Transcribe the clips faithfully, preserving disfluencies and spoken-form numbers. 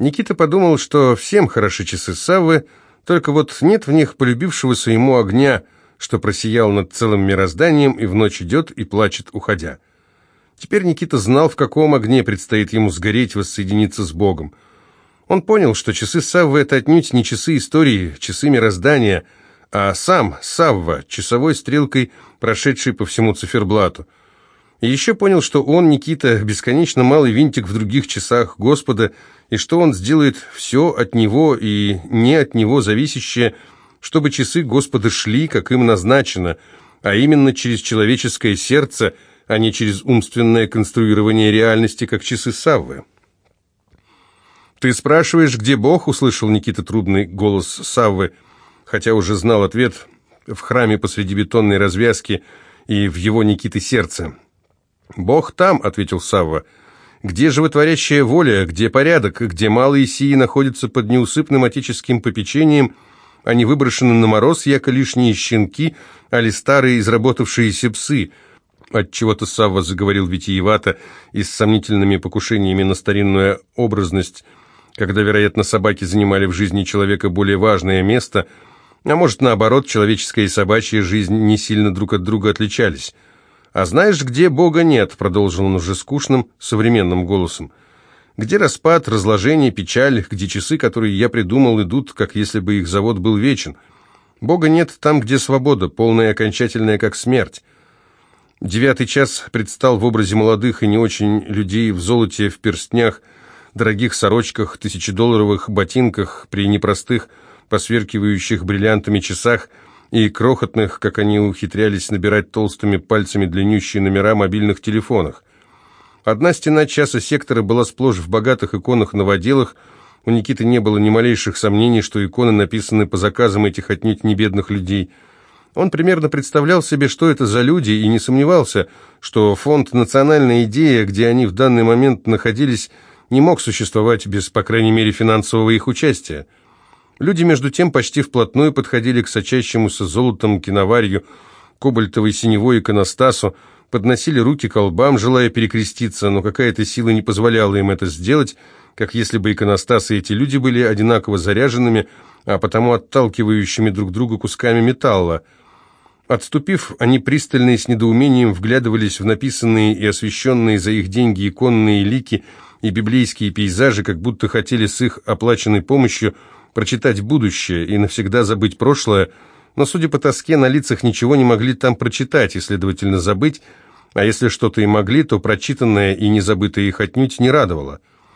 Никита подумал, что всем хороши часы Саввы, только вот нет в них полюбившегося ему огня, что просиял над целым мирозданием и в ночь идет и плачет, уходя. Теперь Никита знал, в каком огне предстоит ему сгореть, воссоединиться с Богом. Он понял, что часы Саввы — это отнюдь не часы истории, часы мироздания, а сам Савва, часовой стрелкой, прошедший по всему циферблату. И еще понял, что он, Никита, бесконечно малый винтик в других часах Господа, и что он сделает все от него и не от него зависящее, чтобы часы Господа шли, как им назначено, а именно через человеческое сердце, а не через умственное конструирование реальности, как часы Саввы. «Ты спрашиваешь, где Бог?» — услышал Никита трубный голос Саввы, хотя уже знал ответ в храме посреди бетонной развязки и в его, Никиты, сердце. «Бог там», — ответил Савва. «Где животворящая воля, где порядок, где малые сии находятся под неусыпным отеческим попечением, а не выброшены на мороз, яко лишние щенки, али старые изработавшиеся псы». Отчего-то Савва заговорил витиевато и с сомнительными покушениями на старинную образность, когда, вероятно, собаки занимали в жизни человека более важное место, а может, наоборот, человеческая и собачья жизнь не сильно друг от друга отличались. «А знаешь, где Бога нет?» — продолжил он уже скучным, современным голосом. «Где распад, разложение, печаль, где часы, которые я придумал, идут, как если бы их завод был вечен. Бога нет там, где свобода, полная и окончательная, как смерть». Девятый час предстал в образе молодых и не очень людей в золоте, в перстнях, дорогих сорочках, тысячедолларовых ботинках, при непростых, посверкивающих бриллиантами часах и крохотных, как они ухитрялись набирать толстыми пальцами длиннющие номера мобильных телефонах. Одна стена часа сектора была сплошь в богатых иконах-новоделах. У Никиты не было ни малейших сомнений, что иконы написаны по заказам этих отнюдь не бедных людей. Он примерно представлял себе, что это за люди, и не сомневался, что фонд «Национальная идея», где они в данный момент находились, не мог существовать без, по крайней мере, финансового их участия. Люди, между тем, почти вплотную подходили к сочащемуся золотом киноварью, кобальтовой синевой иконостасу, подносили руки к колбам, желая перекреститься, но какая-то сила не позволяла им это сделать, как если бы иконостасы и эти люди были одинаково заряженными, а потому отталкивающими друг друга кусками металла. Отступив, они пристально и с недоумением вглядывались в написанные и освещенные за их деньги иконные лики и библейские пейзажи, как будто хотели с их оплаченной помощью прочитать будущее и навсегда забыть прошлое, но, судя по тоске, на лицах ничего не могли там прочитать и, следовательно, забыть, а если что-то и могли, то прочитанное и незабытое их отнюдь не радовало.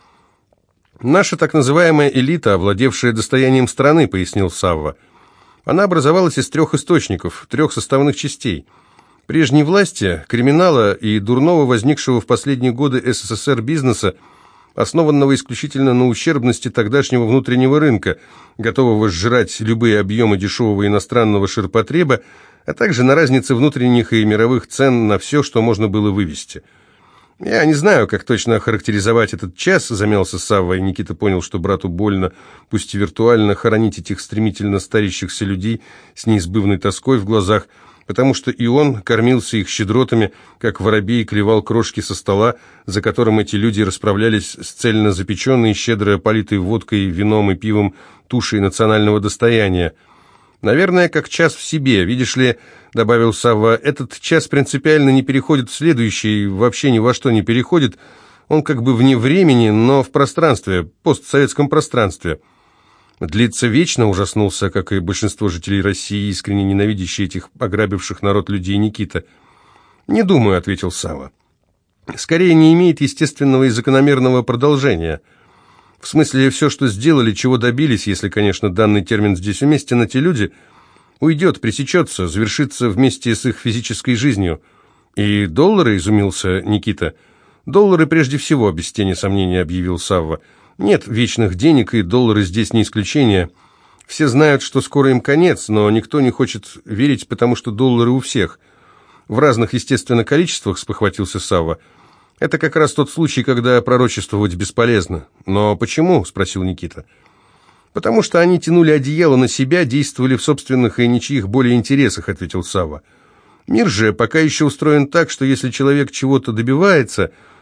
«Наша так называемая элита, овладевшая достоянием страны», — пояснил Савва. «Она образовалась из трех источников, трех составных частей. Прежней власти, криминала и дурного возникшего в последние годы СССР бизнеса, основанного исключительно на ущербности тогдашнего внутреннего рынка, готового сжирать любые объемы дешевого иностранного ширпотреба, а также на разнице внутренних и мировых цен на все, что можно было вывести. «Я не знаю, как точно охарактеризовать этот час», — замялся Савва, и Никита понял, что брату больно, пусть и виртуально, хоронить этих стремительно старящихся людей с неизбывной тоской в глазах, потому что и он кормился их щедротами, как воробей клевал крошки со стола, за которым эти люди расправлялись с цельно запеченной, щедро политой водкой, вином и пивом тушей национального достояния. «Наверное, как час в себе. Видишь ли, — добавил Савва, — этот час принципиально не переходит в следующий, вообще ни во что не переходит. Он как бы вне времени, но в пространстве, постсоветском пространстве». «Длится вечно», — ужаснулся, как и большинство жителей России, искренне ненавидящие этих ограбивших народ людей, Никита. «Не думаю», — ответил Савва. «Скорее, не имеет естественного и закономерного продолжения. В смысле, все, что сделали, чего добились, если, конечно, данный термин здесь уместен, эти люди, уйдет, пресечется, завершится вместе с их физической жизнью». «И доллары?» — изумился Никита. «Доллары прежде всего», — без тени сомнения объявил Савва. «Нет вечных денег, и доллары здесь не исключение. Все знают, что скоро им конец, но никто не хочет верить, потому что доллары у всех. В разных, естественно, количествах», — спохватился Савва. «Это как раз тот случай, когда пророчествовать бесполезно». «Но почему?» — спросил Никита. «Потому что они тянули одеяло на себя, действовали в собственных и ничьих более интересах», — ответил Савва. «Мир же пока еще устроен так, что если человек чего-то добивается,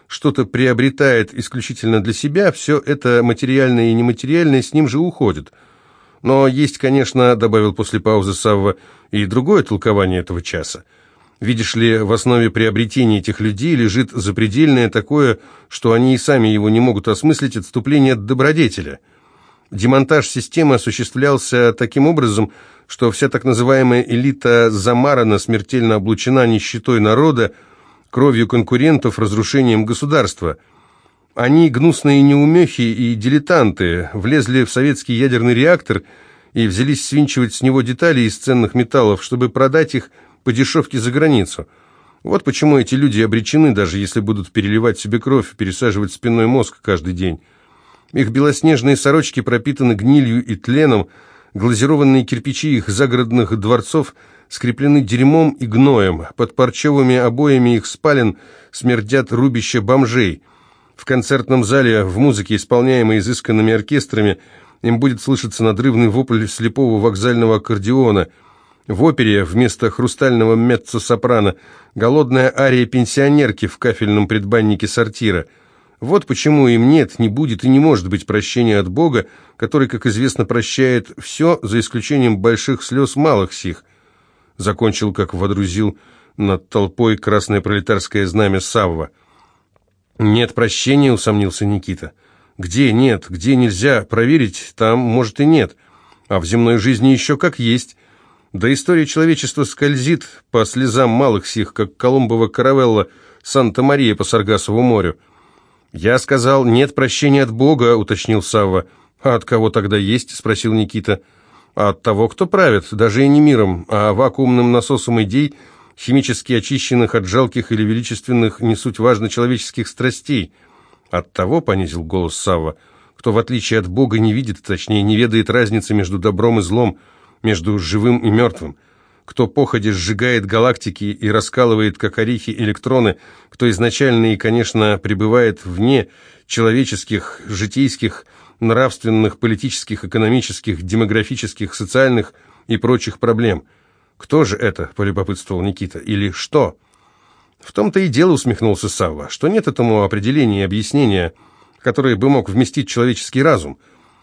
что-то приобретает исключительно для себя, все это материальное и нематериальное с ним же уходит. Но есть, конечно, добавил после паузы Савва, и другое толкование этого часа. Видишь ли, в основе приобретения этих людей лежит запредельное такое, что они и сами его не могут осмыслить, отступление от добродетеля. Демонтаж системы осуществлялся таким образом, что вся так называемая элита замарана, смертельно облучена нищетой народа, кровью конкурентов, разрушением государства. Они, гнусные неумехи и дилетанты, влезли в советский ядерный реактор и взялись свинчивать с него детали из ценных металлов, чтобы продать их по дешевке за границу. Вот почему эти люди обречены, даже если будут переливать себе кровь и пересаживать спинной мозг каждый день. Их белоснежные сорочки пропитаны гнилью и тленом, глазированные кирпичи их загородных дворцов скреплены дерьмом и гноем, под парчевыми обоями их спален смердят рубища бомжей. В концертном зале, в музыке, исполняемой изысканными оркестрами, им будет слышаться надрывный вопль слепого вокзального аккордеона. В опере вместо хрустального меццо-сопрано голодная ария пенсионерки в кафельном предбаннике сортира. Вот почему им нет, не будет и не может быть прощения от Бога, который, как известно, прощает все, за исключением больших слез малых сих. Закончил, как водрузил над толпой красное пролетарское знамя Савва. «Нет прощения», — усомнился Никита. «Где нет, где нельзя проверить, там, может, и нет. А в земной жизни еще как есть. Да история человечества скользит по слезам малых сих, как Колумбова каравелла Санта-Мария по Саргассову морю». «Я сказал, нет прощения от Бога», — уточнил Савва. «А от кого тогда есть?» — спросил Никита. «А от того, кто правит, даже и не миром, а вакуумным насосом идей, химически очищенных от жалких или величественных, не суть важно, человеческих страстей. От того, — понизил голос Савва, — кто, в отличие от Бога, не видит, точнее, не ведает разницы между добром и злом, между живым и мертвым, кто походе сжигает галактики и раскалывает, как орехи, электроны, кто изначально и, конечно, пребывает вне человеческих, житейских, нравственных, политических, экономических, демографических, социальных и прочих проблем. «Кто же это?» – полюбопытствовал Никита. «Или что?» «В том-то и дело», – усмехнулся Савва, – что нет этому определения и объяснения, которое бы мог вместить человеческий разум.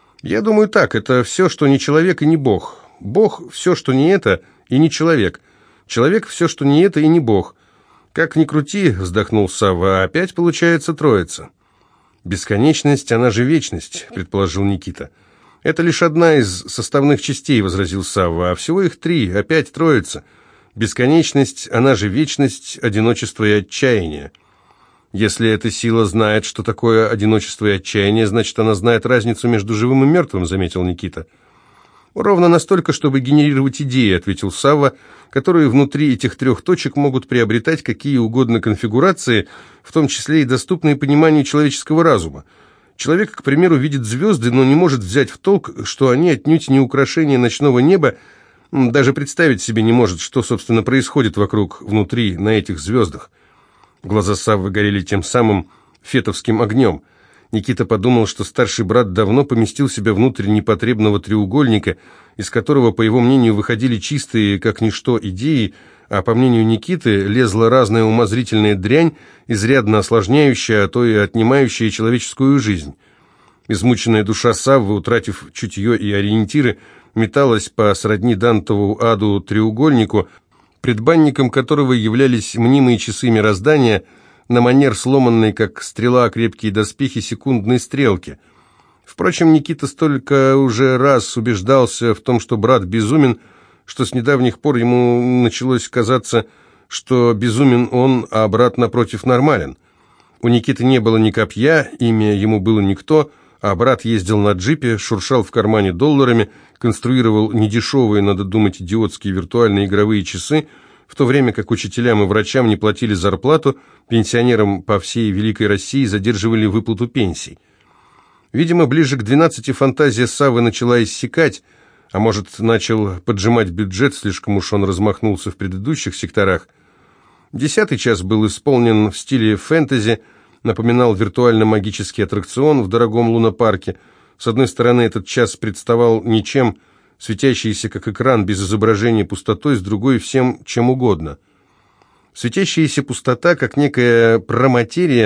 Я думаю так, это все, что не человек и не Бог. Бог – все, что не это и не человек. Человек – все, что не это и не Бог. Как ни крути, вздохнул Савва, опять получается троица. Бесконечность, она же вечность, предположил Никита. Это лишь одна из составных частей, возразил Савва, а всего их три, опять троица. Бесконечность, она же вечность, одиночество и отчаяние. Если эта сила знает, что такое одиночество и отчаяние, значит, она знает разницу между живым и мертвым, заметил Никита. «Ровно настолько, чтобы генерировать идеи», — ответил Савва, «которые внутри этих трех точек могут приобретать какие угодно конфигурации, в том числе и доступные пониманию человеческого разума. Человек, к примеру, видит звезды, но не может взять в толк, что они отнюдь не украшение ночного неба, даже представить себе не может, что, собственно, происходит вокруг, внутри, на этих звездах». Глаза Саввы горели тем самым фетовским огнем. Никита подумал, что старший брат давно поместил себя внутрь непотребного треугольника, из которого, по его мнению, выходили чистые, как ничто, идеи, а по мнению Никиты, лезла разная умозрительная дрянь, изрядно осложняющая, а то и отнимающая человеческую жизнь. Измученная душа Саввы, утратив чутье и ориентиры, металась по сродни Дантову аду треугольнику, предбанником которого являлись мнимые часы мироздания, на манер сломанной, как стрела, крепкие доспехи секундной стрелки. Впрочем, Никита столько уже раз убеждался в том, что брат безумен, что с недавних пор ему началось казаться, что безумен он, а брат, напротив, нормален. У Никиты не было ни копья, имя ему было никто, а брат ездил на джипе, шуршал в кармане долларами, конструировал недешевые, надо думать, идиотские виртуальные игровые часы, в то время как учителям и врачам не платили зарплату, пенсионерам по всей Великой России задерживали выплату пенсий. Видимо, ближе к двенадцати фантазия Саввы начала иссякать, а может, начал поджимать бюджет, слишком уж он размахнулся в предыдущих секторах. Десятый час был исполнен в стиле фэнтези, напоминал виртуально-магический аттракцион в дорогом лунопарке. С одной стороны, этот час представал ничем, светящийся как экран без изображения пустотой, с другой всем чем угодно. Светящаяся пустота, как некая проматерия,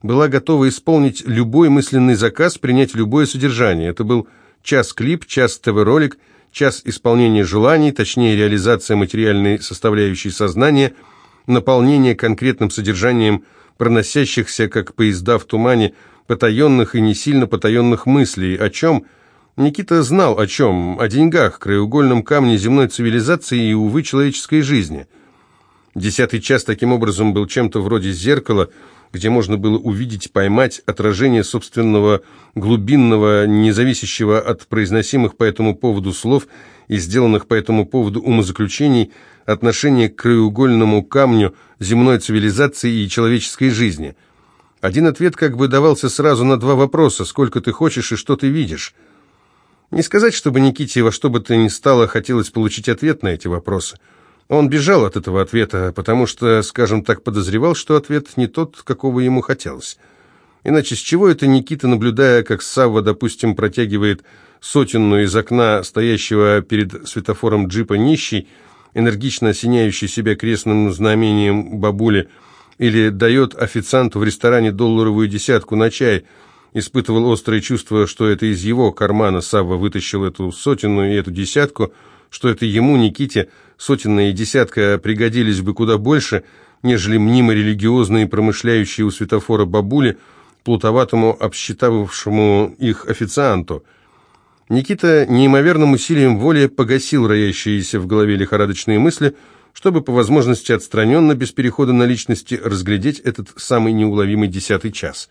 была готова исполнить любой мысленный заказ, принять любое содержание. Это был час-клип, час ТВ-ролик, час исполнения желаний, точнее реализация материальной составляющей сознания, наполнение конкретным содержанием проносящихся, как поезда в тумане, потаенных и не сильно потаенных мыслей. О чем? Никита знал о чем. О деньгах, краеугольном камне земной цивилизации и, увы, человеческой жизни. Десятый час таким образом был чем-то вроде зеркала, где можно было увидеть, поймать отражение собственного глубинного, независящего от произносимых по этому поводу слов и сделанных по этому поводу умозаключений, отношение к краеугольному камню земной цивилизации и человеческой жизни. Один ответ как бы давался сразу на два вопроса: сколько ты хочешь и что ты видишь. Не сказать, чтобы Никите во что бы то ни стало хотелось получить ответ на эти вопросы. Он бежал от этого ответа, потому что, скажем так, подозревал, что ответ не тот, какого ему хотелось. Иначе с чего это Никита, наблюдая, как Савва, допустим, протягивает сотенную из окна стоящего перед светофором джипа нищий, энергично осеняющий себя крестным знамением бабули, или дает официанту в ресторане долларовую десятку на чай, испытывал острое чувство, что это из его кармана Савва вытащил эту сотенную и эту десятку, что это ему, Никите, сотенная и десятка пригодились бы куда больше, нежели мнимо-религиозные промышляющие у светофора бабули, плутоватому, обсчитавшему их официанту. Никита неимоверным усилием воли погасил роящиеся в голове лихорадочные мысли, чтобы по возможности отстраненно, без перехода на личности, разглядеть этот самый неуловимый десятый час.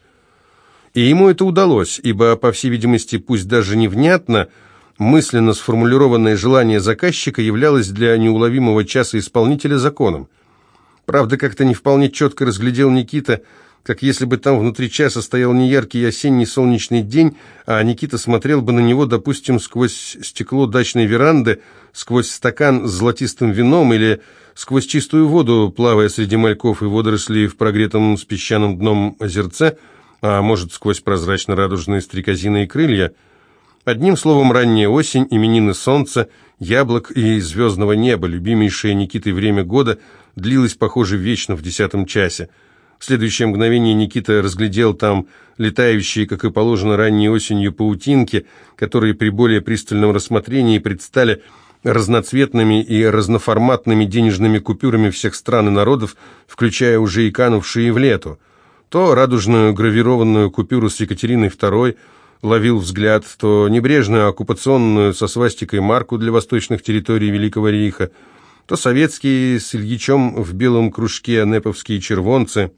И ему это удалось, ибо, по всей видимости, пусть даже невнятно, мысленно сформулированное желание заказчика являлось для неуловимого часа исполнителя законом. Правда, как-то не вполне четко разглядел Никита, как если бы там внутри часа стоял неяркий осенний солнечный день, а Никита смотрел бы на него, допустим, сквозь стекло дачной веранды, сквозь стакан с золотистым вином или сквозь чистую воду, плавая среди мальков и водорослей в прогретом с песчаным дном озерце, а может, сквозь прозрачно-радужные стрекозиные крылья. Одним словом, ранняя осень, именины солнца, яблок и звездного неба, любимейшее Никитой время года, длилось, похоже, вечно в десятом часе. В следующее мгновение Никита разглядел там летающие, как и положено ранней осенью, паутинки, которые при более пристальном рассмотрении предстали разноцветными и разноформатными денежными купюрами всех стран и народов, включая уже и канувшие в лету. То радужную гравированную купюру с Екатериной второй ловил взгляд, то небрежную оккупационную со свастикой марку для восточных территорий Великого Рейха, то советские с Ильичом в белом кружке неповские червонцы,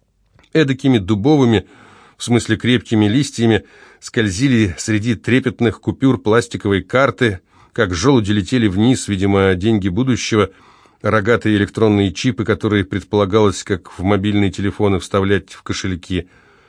эдакими дубовыми, в смысле крепкими листьями, скользили среди трепетных купюр пластиковой карты, как желуди летели вниз, видимо, деньги будущего, рогатые электронные чипы, которые предполагалось, как в мобильные телефоны, вставлять в кошельки.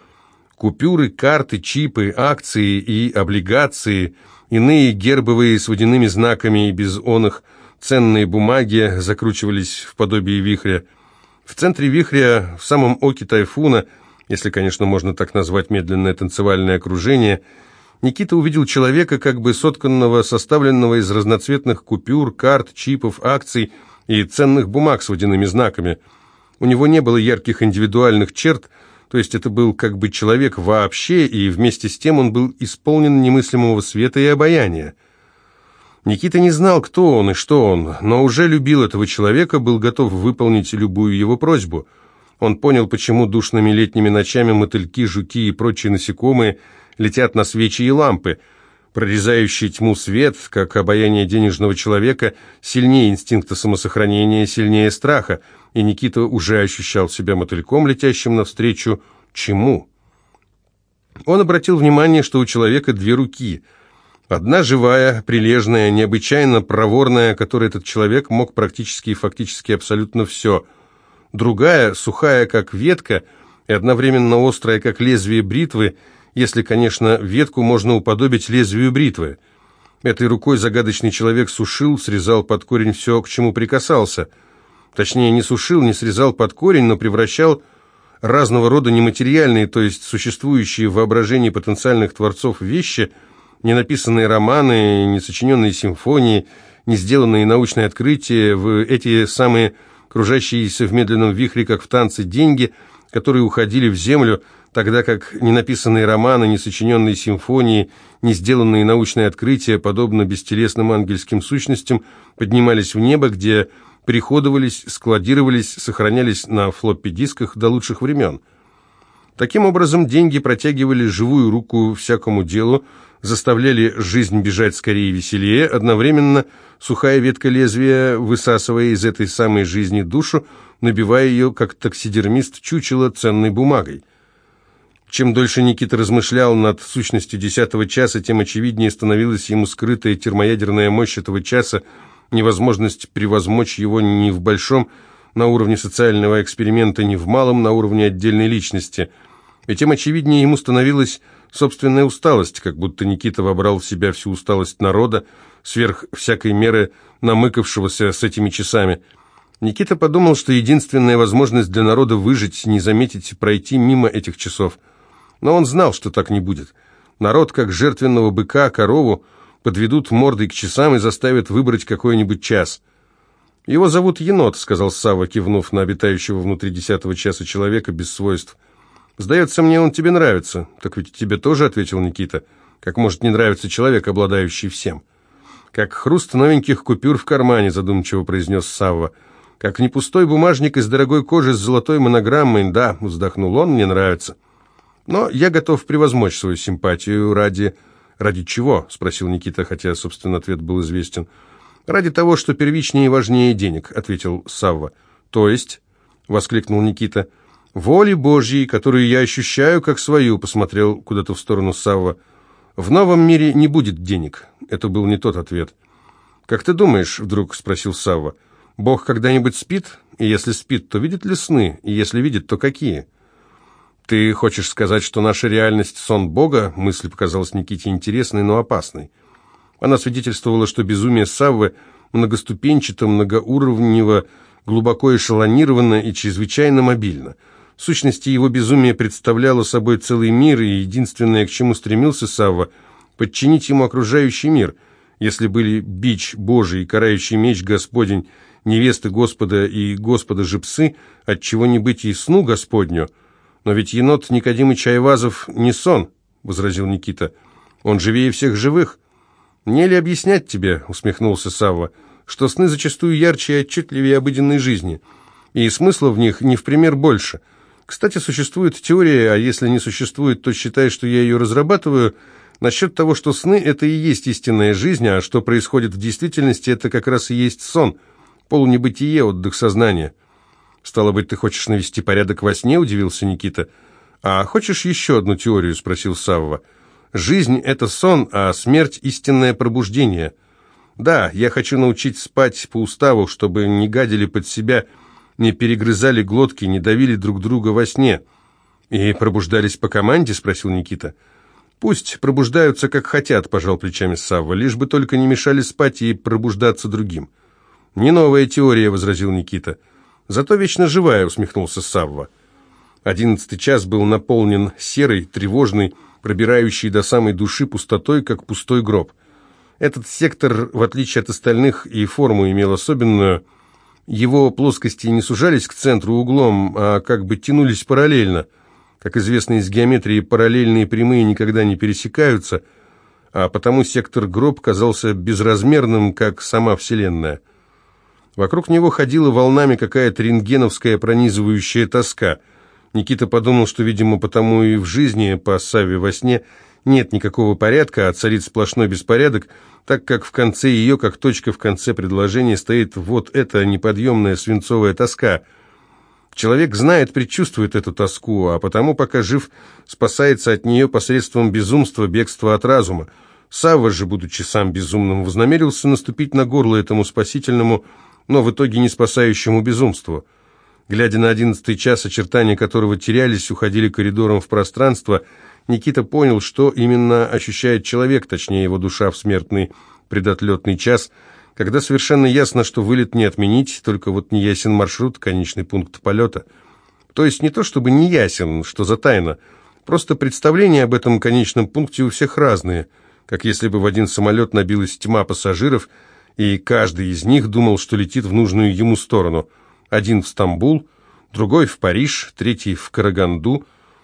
Купюры, карты, чипы, акции и облигации, иные гербовые с водяными знаками и без оных, ценные бумаги закручивались в подобие вихря. В центре вихря, в самом оке тайфуна, если, конечно, можно так назвать медленное танцевальное окружение, Никита увидел человека, как бы сотканного, составленного из разноцветных купюр, карт, чипов, акций и ценных бумаг с водяными знаками. У него не было ярких индивидуальных черт, то есть это был как бы человек вообще, и вместе с тем он был исполнен немыслимого света и обаяния. Никита не знал, кто он и что он, но уже любил этого человека, был готов выполнить любую его просьбу. Он понял, почему душными летними ночами мотыльки, жуки и прочие насекомые летят на свечи и лампы. Прорезающий тьму свет, как обаяние денежного человека, сильнее инстинкта самосохранения, сильнее страха, и Никита уже ощущал себя мотыльком, летящим навстречу чему. Он обратил внимание, что у человека две руки. Одна живая, прилежная, необычайно проворная, которой этот человек мог практически и фактически абсолютно все. Другая, сухая, как ветка, и одновременно острая, как лезвие бритвы, если, конечно, ветку можно уподобить лезвию бритвы. Этой рукой загадочный человек сушил, срезал под корень все, к чему прикасался. Точнее, не сушил, не срезал под корень, но превращал разного рода нематериальные, то есть существующие в воображении потенциальных творцов вещи, не написанные романы, не сочиненные симфонии, не сделанные научные открытия, в эти самые кружащиеся в медленном вихре, как в танце, деньги, которые уходили в землю, тогда как ни написанные романы, ни сочиненные симфонии, ни сделанные научные открытия, подобно бестелесным ангельским сущностям, поднимались в небо, где приходовались, складировались, сохранялись на флоппи-дисках до лучших времен. Таким образом, деньги протягивали живую руку всякому делу, заставляли жизнь бежать скорее и веселее, одновременно сухая ветка лезвия, высасывая из этой самой жизни душу, набивая ее, как таксидермист, чучело ценной бумагой. Чем дольше Никита размышлял над сущностью десятого часа, тем очевиднее становилась ему скрытая термоядерная мощь этого часа, невозможность превозмочь его ни в большом, на уровне социального эксперимента, ни в малом, на уровне отдельной личности. И тем очевиднее ему становилась собственная усталость, как будто Никита вобрал в себя всю усталость народа, сверх всякой меры намыкавшегося с этими часами. Никита подумал, что единственная возможность для народа выжить, не заметить, пройти мимо этих часов. Но он знал, что так не будет. Народ, как жертвенного быка, корову, подведут мордой к часам и заставят выбрать какой-нибудь час. «Его зовут Енот», — сказал Савва, кивнув на обитающего внутри десятого часа человека без свойств. «Сдается мне, он тебе нравится». «Так ведь тебе тоже», — ответил Никита. «Как может не нравиться человек, обладающий всем?» «Как хруст новеньких купюр в кармане», — задумчиво произнес Савва. «Как не пустой бумажник из дорогой кожи с золотой монограммой, да», — вздохнул он, — «мне нравится. Но я готов превозмочь свою симпатию ради...» «Ради чего?» — спросил Никита, хотя, собственно, ответ был известен. «Ради того, что первичнее и важнее денег», — ответил Савва. «То есть?» — воскликнул Никита. «Воли Божьей, которую я ощущаю как свою», — посмотрел куда-то в сторону Савва. «В новом мире не будет денег». Это был не тот ответ. «Как ты думаешь?» — вдруг спросил Савва. «Бог когда-нибудь спит? И если спит, то видит ли сны? И если видит, то какие?» «Ты хочешь сказать, что наша реальность — сон Бога?» Мысль показалась Никите интересной, но опасной. Она свидетельствовала, что безумие Саввы многоступенчато, многоуровнево, глубоко эшелонировано и чрезвычайно мобильно. В сущности, его безумие представляло собой целый мир, и единственное, к чему стремился Савва — подчинить ему окружающий мир. Если были бич Божий и карающий меч Господень, невесты Господа и Господа же псы, отчего не быть и сну Господню? «Но ведь енот Никодимыч Айвазов не сон», — возразил Никита. «Он живее всех живых». «Мне ли объяснять тебе?» — усмехнулся Савва, «что сны зачастую ярче и отчетливее обыденной жизни, и смысла в них не в пример больше. Кстати, существует теория, а если не существует, то считай, что я ее разрабатываю, насчет того, что сны — это и есть истинная жизнь, а что происходит в действительности — это как раз и есть сон, полунебытие, отдых сознания». «Стало быть, ты хочешь навести порядок во сне?» — удивился Никита. «А хочешь еще одну теорию?» — спросил Савва. «Жизнь — это сон, а смерть — истинное пробуждение. Да, я хочу научить спать по уставу, чтобы не гадили под себя, не перегрызали глотки, не давили друг друга во сне». «И пробуждались по команде?» — спросил Никита. «Пусть пробуждаются как хотят», — пожал плечами Савва, «лишь бы только не мешали спать и пробуждаться другим». «Не новая теория», — возразил Никита. «Зато вечно живая», — усмехнулся Савва. Одиннадцатый час был наполнен серой, тревожной, пробирающей до самой души пустотой, как пустой гроб. Этот сектор, в отличие от остальных, и форму имел особенную. Его плоскости не сужались к центру углом, а как бы тянулись параллельно. Как известно из геометрии, параллельные прямые никогда не пересекаются, а потому сектор гроб казался безразмерным, как сама Вселенная. Вокруг него ходила волнами какая-то рентгеновская пронизывающая тоска. Никита подумал, что, видимо, потому и в жизни по Савве во сне нет никакого порядка, а царит сплошной беспорядок, так как в конце ее, как точка в конце предложения, стоит вот эта неподъемная свинцовая тоска. Человек знает, предчувствует эту тоску, а потому, пока жив, спасается от нее посредством безумства, бегства от разума. Савва же, будучи сам безумным, вознамерился наступить на горло этому спасительному, но в итоге не спасающему безумству. Глядя на одиннадцатый час, очертания которого терялись, уходили коридором в пространство, Никита понял, что именно ощущает человек, точнее его душа в смертный предотлетный час, когда совершенно ясно, что вылет не отменить, только вот не ясен маршрут, конечный пункт полета. То есть не то чтобы не ясен, что за тайна, просто представления об этом конечном пункте у всех разные, как если бы в один самолет набилась тьма пассажиров, и каждый из них думал, что летит в нужную ему сторону. Один в Стамбул, другой в Париж, третий в Караганду,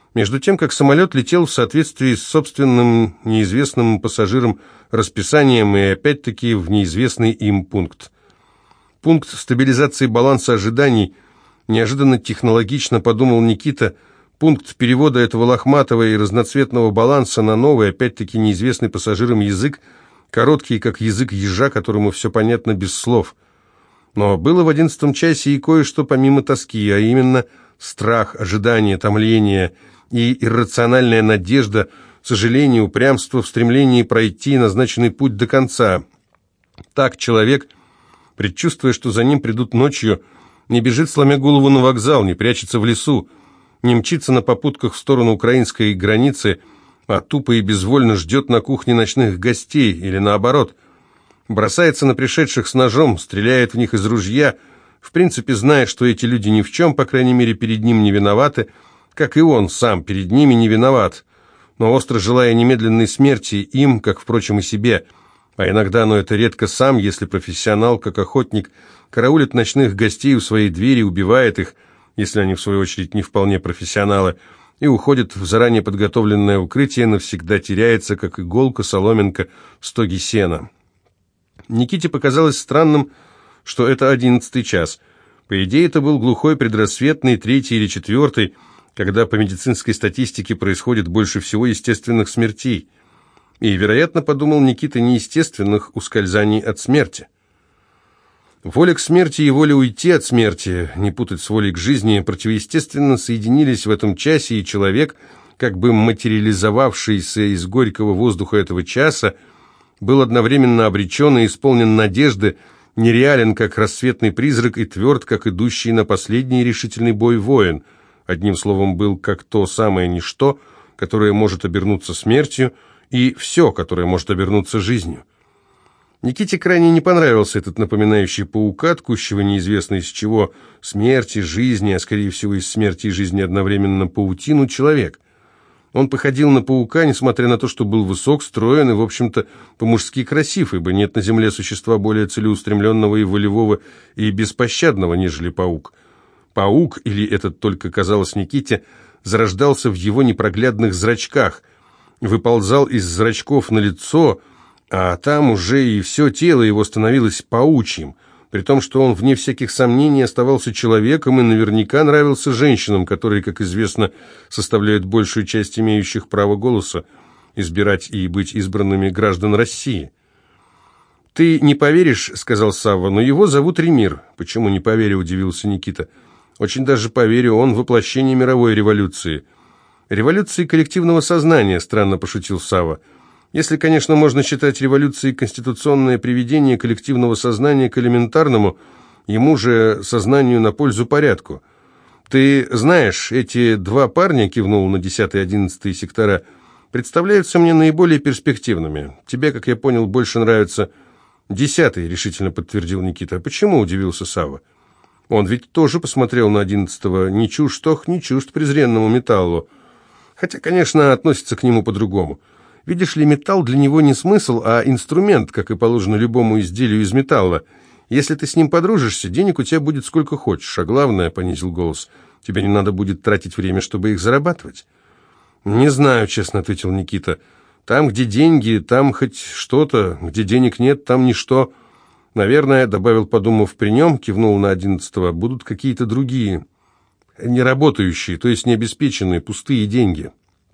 между тем, как самолет летел в соответствии с собственным неизвестным пассажирам расписанием и опять-таки в неизвестный им пункт. Пункт стабилизации баланса ожиданий, неожиданно технологично, подумал Никита, пункт перевода этого лохматого и разноцветного баланса на новый, опять-таки неизвестный пассажирам язык, короткий, как язык ежа, которому все понятно без слов. Но было в одиннадцатом часе и кое-что помимо тоски, а именно страх, ожидание, томление и иррациональная надежда, сожаление, упрямство в стремлении пройти назначенный путь до конца. Так человек, предчувствуя, что за ним придут ночью, не бежит, сломя голову, на вокзал, не прячется в лесу, не мчится на попутках в сторону украинской границы, а тупо и безвольно ждет на кухне ночных гостей, или наоборот, бросается на пришедших с ножом, стреляет в них из ружья, в принципе зная, что эти люди ни в чем, по крайней мере, перед ним не виноваты, как и он сам перед ними не виноват, но остро желая немедленной смерти им, как, впрочем, и себе, а иногда, но это редко сам, если профессионал, как охотник, караулит ночных гостей у своей двери, убивает их, если они, в свою очередь, не вполне профессионалы, и уходит в заранее подготовленное укрытие, навсегда теряется, как иголка, соломинка в стоге сена. Никите показалось странным, что это одиннадцатый час. По идее, это был глухой предрассветный, третий или четвертый, когда по медицинской статистике происходит больше всего естественных смертей. И, вероятно, подумал Никита, неестественных ускользаний от смерти. Воля к смерти и воля уйти от смерти, не путать с волей к жизни, противоестественно соединились в этом часе, и человек, как бы материализовавшийся из горького воздуха этого часа, был одновременно обречен и исполнен надежды, нереален, как рассветный призрак, и тверд, как идущий на последний решительный бой воин. Одним словом, был как то самое ничто, которое может обернуться смертью, и все, которое может обернуться жизнью. Никите крайне не понравился этот напоминающий паука, ткущего неизвестно из чего, смерти, жизни, а скорее всего из смерти и жизни одновременно паутину, человек. Он походил на паука, несмотря на то, что был высок, строен и, в общем-то, по-мужски красив, ибо нет на земле существа более целеустремленного и волевого и беспощадного, нежели паук. Паук, или этот только казалось Никите, зарождался в его непроглядных зрачках, выползал из зрачков на лицо, а там уже и все тело его становилось паучьим, при том, что он, вне всяких сомнений, оставался человеком и наверняка нравился женщинам, которые, как известно, составляют большую часть имеющих право голоса, избирать и быть избранными граждан России. «Ты не поверишь, — сказал Савва, — но его зовут Ремир». «Почему не поверю?» — удивился Никита. «Очень даже поверю, он воплощение мировой революции». «Революции коллективного сознания», — странно пошутил Савва. Если, конечно, можно считать революцией конституционное приведение коллективного сознания к элементарному, ему же сознанию на пользу порядку. «Ты знаешь, эти два парня, — кивнул на десятый и одиннадцатый сектора, — представляются мне наиболее перспективными. Тебе, как я понял, больше нравится десятый, — решительно подтвердил Никита. Почему? — удивился Савва. Он ведь тоже посмотрел на одиннадцатого, не чужд тох, не чужд презренному металлу. Хотя, конечно, относится к нему по-другому. Видишь ли, металл для него не смысл, а инструмент, как и положено любому изделию из металла. Если ты с ним подружишься, денег у тебя будет сколько хочешь, а главное, — понизил голос, — тебе не надо будет тратить время, чтобы их зарабатывать. «Не знаю, — честно ответил Никита. Там, где деньги, там хоть что-то, где денег нет, там ничто. Наверное, — добавил, подумав при нем, кивнул на одиннадцатого, — будут какие-то другие, неработающие, то есть необеспеченные, пустые деньги».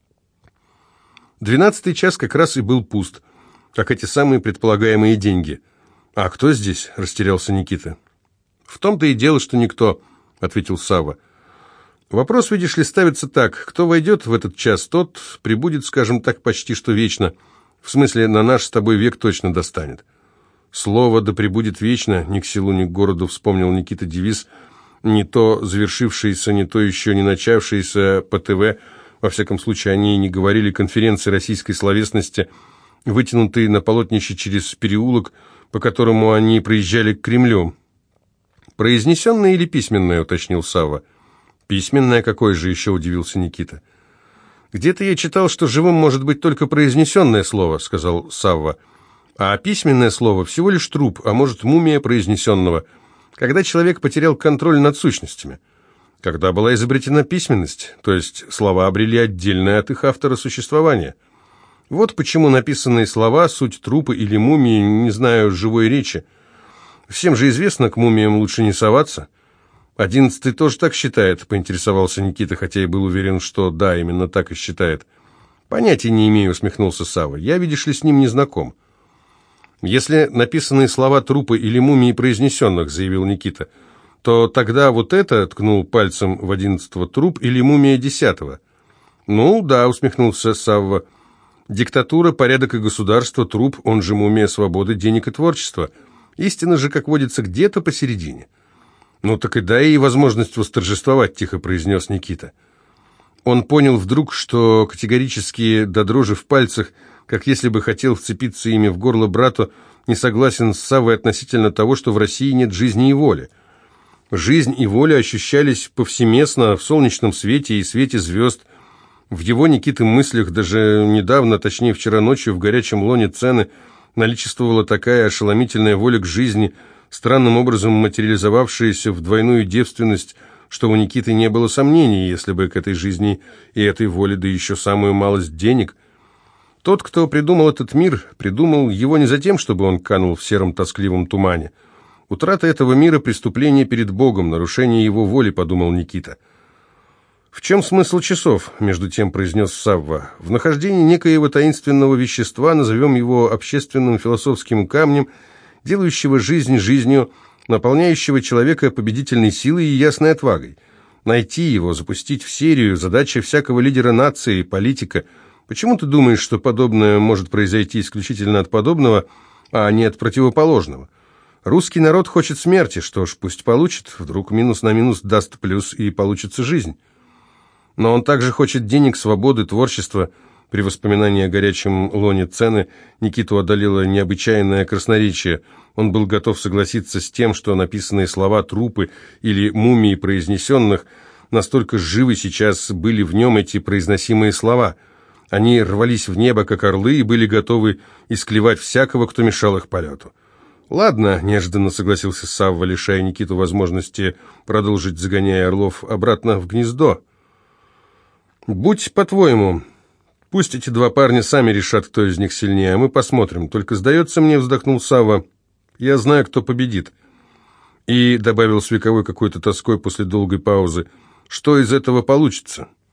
Двенадцатый час как раз и был пуст, как эти самые предполагаемые деньги. «А кто здесь?» – растерялся Никита. «В том-то и дело, что никто», – ответил Савва. «Вопрос, видишь ли, ставится так. Кто войдет в этот час, тот прибудет, скажем так, почти что вечно. В смысле, на наш с тобой век точно достанет». Слово «да пребудет вечно» ни к селу, ни к городу, вспомнил Никита девиз, не то завершившийся, не то еще не начавшийся по ТВ. Во всяком случае, они и не говорили, конференции российской словесности, вытянутые на полотнище через переулок, по которому они проезжали к Кремлю. «Произнесенное или письменное?» — уточнил Савва. «Письменное какое же еще?» — удивился Никита. «Где-то я читал, что живым может быть только произнесенное слово», — сказал Савва. «А письменное слово всего лишь труп, а может мумия произнесенного, когда человек потерял контроль над сущностями. Когда была изобретена письменность, то есть слова обрели отдельное от их автора существование. Вот почему написанные слова – суть трупы или мумии, не знаю живой речи. Всем же известно, к мумиям лучше не соваться. Одиннадцатый тоже так считает, поинтересовался Никита, хотя и был уверен, что да, именно так и считает. Понятия не имею, усмехнулся Савва. Я, видишь ли, с ним не знаком. Если написанные слова трупы или мумии произнесенных, заявил Никита, то тогда вот это, ткнул пальцем в одиннадцатого, труп или мумия десятого. Ну да, усмехнулся Савва. Диктатура, порядок и государство, труп, он же мумия свободы, денег и творчества. Истина же, как водится, где-то посередине. Ну так и дай ей возможность восторжествовать, тихо произнес Никита. Он понял вдруг, что категорически до дрожи в пальцах, как если бы хотел вцепиться ими в горло брату, не согласен с Саввой относительно того, что в России нет жизни и воли. Жизнь и воля ощущались повсеместно в солнечном свете и свете звезд. В его, Никиты, мыслях даже недавно, точнее вчера ночью, в горячем лоне Цены наличествовала такая ошеломительная воля к жизни, странным образом материализовавшаяся в двойную девственность, что у Никиты не было сомнений, если бы к этой жизни и этой воле, да еще самую малость денег. Тот, кто придумал этот мир, придумал его не за тем, чтобы он канул в сером тоскливом тумане. Утрата этого мира – преступление перед Богом, нарушение его воли, подумал Никита. «В чем смысл часов?» – между тем произнес Савва. «В нахождении некоего таинственного вещества, назовем его общественным философским камнем, делающего жизнь жизнью, наполняющего человека победительной силой и ясной отвагой. Найти его, запустить в серию – задача всякого лидера нации, политика. Почему ты думаешь, что подобное может произойти исключительно от подобного, а не от противоположного? Русский народ хочет смерти, что ж, пусть получит, вдруг минус на минус даст плюс и получится жизнь. Но он также хочет денег, свободы, творчества». При воспоминании о горячем лоне Цены Никиту одолело необычайное красноречие. Он был готов согласиться с тем, что написанные слова трупы или мумии произнесенных настолько живы сейчас были в нем эти произносимые слова. Они рвались в небо, как орлы, и были готовы исклевать всякого, кто мешал их полету. «Ладно», — неожиданно согласился Савва, лишая Никиту возможности продолжить, загоняя орлов обратно в гнездо. «Будь по-твоему, пусть эти два парня сами решат, кто из них сильнее, а мы посмотрим. Только, сдается мне, — вздохнул Савва, — я знаю, кто победит». И добавил с вековой какой-то тоской после долгой паузы: «Что из этого получится?»